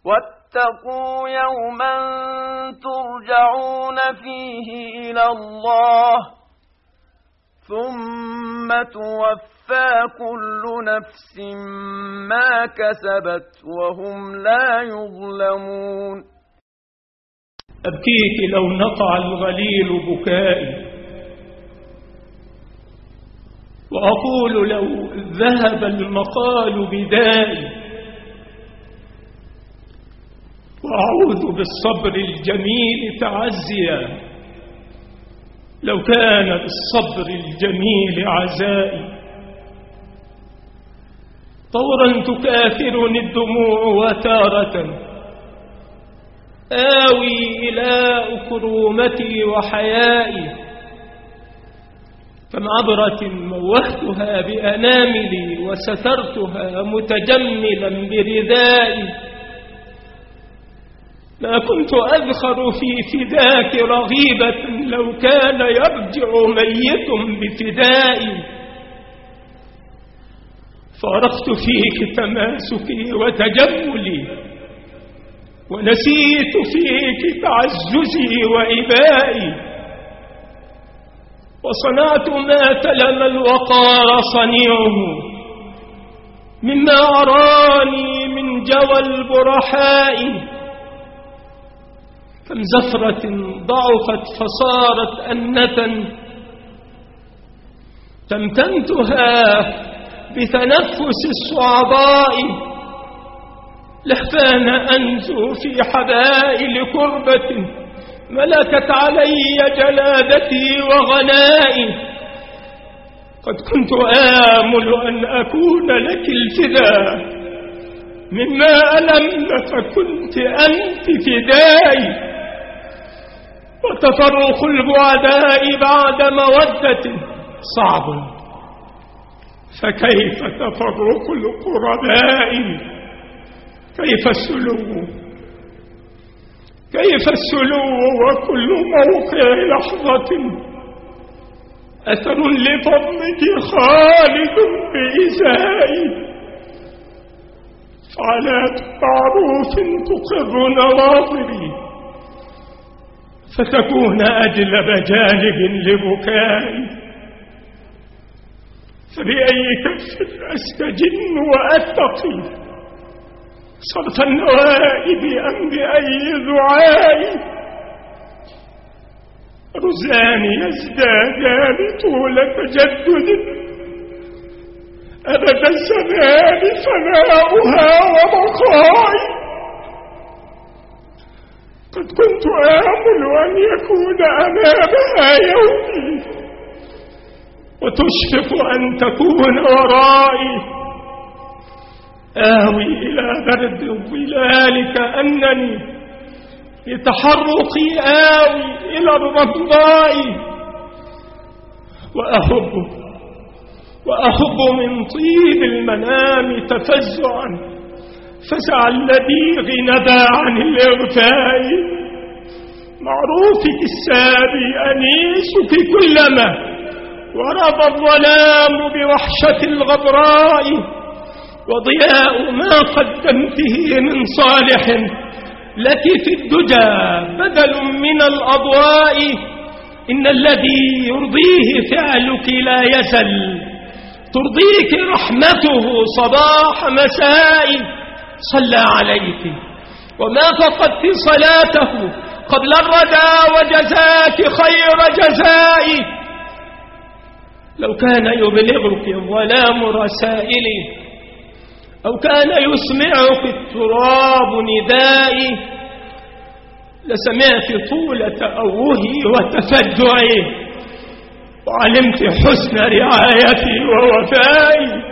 واتقوا يوما ترجعون فيه إلى الله ثم توفى كل نفس ما كسبت وهم لا يظلمون. أبكيك لو نقع الغليل بكائي، وأقول لو ذهب المقال بدائي، وأعوذ بالصبر الجميل تعزيا لو كان بالصبر الجميل عزائي. طورا تكاثرني الدموع وتارة آوي إلى أكرومتي وحيائي، كم عبرة موهتها بأناملي وسترتها متجملا بردائي. ما كنت أذخر في فداك رغيبة لو كان يرجع ميت بفدائي. فارقت فيك تماسكي وتجملي، ونسيت فيك تعززي وإبائي. وصنعت ما تلم الوقار صنيعه مما أراني من جوى البرحاء. كم زفرة ضعفت فصارت أنة تمتمتها بتنفس الصعباء. لهفان أنزو في حبائل كربة ملكت علي جلادتي وغنائي. قد كنت آمل أن أكون لك الفداء مما ألمن، فكنت أنت فدائي. وتفرق البعداء بعد مودة صعب، فكيف تفرق القرباء؟ كيف السلو وكل موقع لحظة أثر لفضلك خالد بإزائي. فعلات معروف تقر نواظري فتكون أجلب جانب لبكائي. فبأي كف أستجن وأتقي صرف النوائب أم بأي ذعائي؟ رزاني يزدادان طول تجدد أبد الزمان فناؤها وبقائي. قد كنت آمل أن يكون أمامها يومي، وتشفق أن تكون ورائي. آوي إلى برد الظلال كأنني لتحرقي آوي إلى الرضاء. وأهب من طيب المنام تفزعا فزع اللبيغ نبى عن الإغفاء. معروفك السابي أنيسك كلما ورضى الظلام بوحشة الغبراء. وضياء ما قدمته من صالح لك في الدجى بدل من الأضواء. إن الذي يرضيه فعلك لا يزل، ترضيك رحمته صباح مساء. صلى عليك وما فقدت صلاته قبل الردى وجزاك خير جزاء. لو كان يبلغك الظلام رسائلي أو كان يسمعك التراب ندائي، لسمعت طولة أوهي وتفجعي وعلمت حسن رعايتي ووفائي.